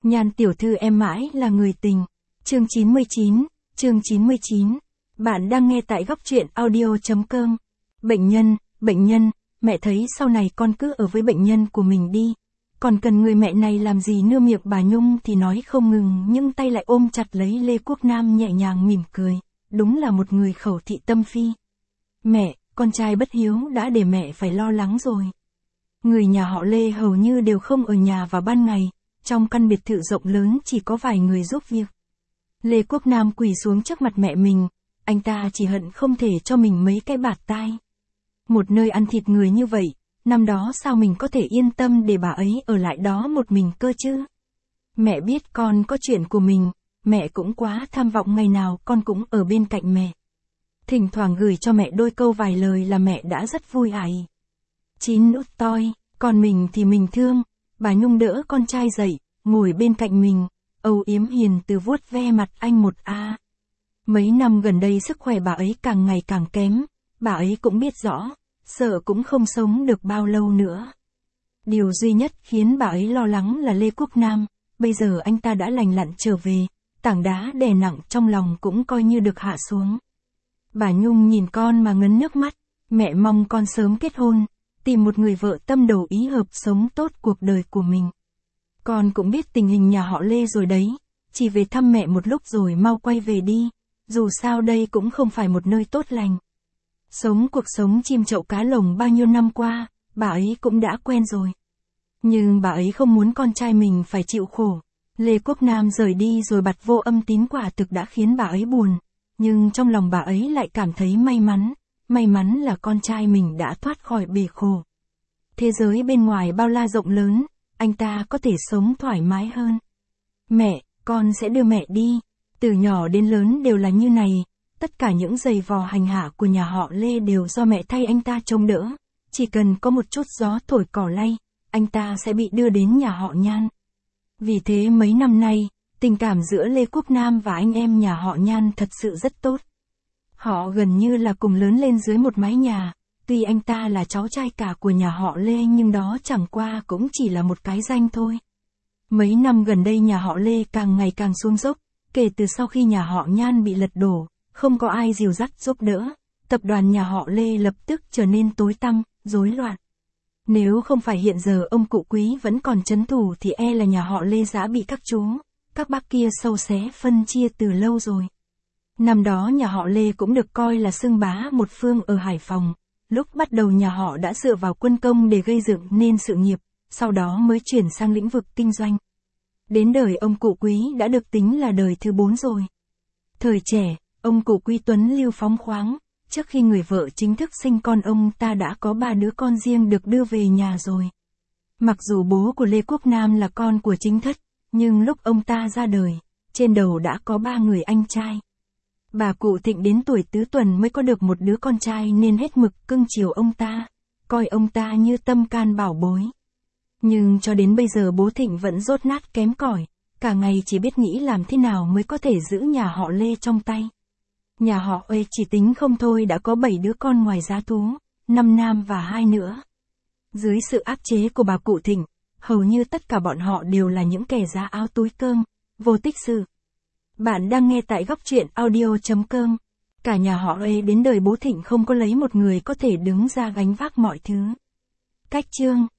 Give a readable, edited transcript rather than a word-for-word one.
Nhan tiểu thư em mãi là người tình. Chương 99. Bạn đang nghe tại góc truyện audio.com. Bệnh nhân, mẹ thấy sau này con cứ ở với bệnh nhân của mình đi. Còn cần người mẹ này làm gì nữa? Miệng bà Nhung thì nói không ngừng nhưng tay lại ôm chặt lấy Lê Quốc Nam nhẹ nhàng mỉm cười. Đúng là một người khẩu thị tâm phi. Mẹ, con trai bất hiếu đã để mẹ phải lo lắng rồi. Người nhà họ Lê hầu như đều không ở nhà vào ban ngày. Trong căn biệt thự rộng lớn chỉ có vài người giúp việc. Lê Quốc Nam quỳ xuống trước mặt mẹ mình, anh ta chỉ hận không thể cho mình mấy cái bạt tai. Một nơi ăn thịt người như vậy, năm đó sao mình có thể yên tâm để bà ấy ở lại đó một mình cơ chứ? Mẹ biết con có chuyện của mình, mẹ cũng quá tham vọng ngày nào con cũng ở bên cạnh mẹ. Thỉnh thoảng gửi cho mẹ đôi câu vài lời là mẹ đã rất vui ải. Chín út toi, còn mình thì mình thương. Bà Nhung đỡ con trai dậy, ngồi bên cạnh mình, âu yếm hiền từ vuốt ve mặt anh một a. Mấy năm gần đây sức khỏe bà ấy càng ngày càng kém, bà ấy cũng biết rõ, sợ cũng không sống được bao lâu nữa. Điều duy nhất khiến bà ấy lo lắng là Lê Quốc Nam, bây giờ anh ta đã lành lặn trở về, tảng đá đè nặng trong lòng cũng coi như được hạ xuống. Bà Nhung nhìn con mà ngấn nước mắt, mẹ mong con sớm kết hôn, tìm một người vợ tâm đầu ý hợp sống tốt cuộc đời của mình. Con cũng biết tình hình nhà họ Lê rồi đấy, chỉ về thăm mẹ một lúc rồi mau quay về đi, dù sao đây cũng không phải một nơi tốt lành. Sống cuộc sống chim chậu cá lồng bao nhiêu năm qua, bà ấy cũng đã quen rồi. Nhưng bà ấy không muốn con trai mình phải chịu khổ. Lê Quốc Nam rời đi rồi bặt vô âm tín quả thực đã khiến bà ấy buồn, nhưng trong lòng bà ấy lại cảm thấy may mắn là con trai mình đã thoát khỏi bể khổ. Thế giới bên ngoài bao la rộng lớn, anh ta có thể sống thoải mái hơn. Mẹ, con sẽ đưa mẹ đi. Từ nhỏ đến lớn đều là như này, tất cả những giày vò hành hạ của nhà họ Lê đều do mẹ thay anh ta trông đỡ. Chỉ cần có một chút gió thổi cỏ lay, anh ta sẽ bị đưa đến nhà họ Nhan. Vì thế mấy năm nay, tình cảm giữa Lê Quốc Nam và anh em nhà họ Nhan thật sự rất tốt. Họ gần như là cùng lớn lên dưới một mái nhà, tuy anh ta là cháu trai cả của nhà họ Lê nhưng đó chẳng qua cũng chỉ là một cái danh thôi. Mấy năm gần đây nhà họ Lê càng ngày càng xuống dốc, kể từ sau khi nhà họ Nhan bị lật đổ, không có ai dìu dắt giúp đỡ, tập đoàn nhà họ Lê lập tức trở nên tối tăm, rối loạn. Nếu không phải hiện giờ ông cụ Quý vẫn còn trấn thủ thì e là nhà họ Lê đã bị các chú, các bác kia sâu xé phân chia từ lâu rồi. Năm đó nhà họ Lê cũng được coi là xưng bá một phương ở Hải Phòng, lúc bắt đầu nhà họ đã dựa vào quân công để gây dựng nên sự nghiệp, sau đó mới chuyển sang lĩnh vực kinh doanh. Đến đời ông cụ Quý đã được tính là đời thứ 4 rồi. Thời trẻ, ông cụ Quý tuấn lưu phóng khoáng, trước khi người vợ chính thức sinh con ông ta đã có 3 đứa con riêng được đưa về nhà rồi. Mặc dù bố của Lê Quốc Nam là con của chính thất, nhưng lúc ông ta ra đời, trên đầu đã có 3 người anh trai. Bà cụ Thịnh đến tuổi tứ tuần mới có được một đứa con trai nên hết mực cưng chiều ông ta, coi ông ta như tâm can bảo bối. Nhưng cho đến bây giờ bố Thịnh vẫn dốt nát kém cỏi, cả ngày chỉ biết nghĩ làm thế nào mới có thể giữ nhà họ Lê trong tay. Nhà họ Lê chỉ tính không thôi đã có 7 đứa con ngoài giá thú, 5 nam và 2 nữa. Dưới sự áp chế của bà cụ Thịnh, hầu như tất cả bọn họ đều là những kẻ giá áo túi cơm, vô tích sự. Bạn đang nghe tại góc truyện audio.com. Cả nhà họ Lê đến đời bố Thịnh không có lấy một người có thể đứng ra gánh vác mọi thứ. Cách chương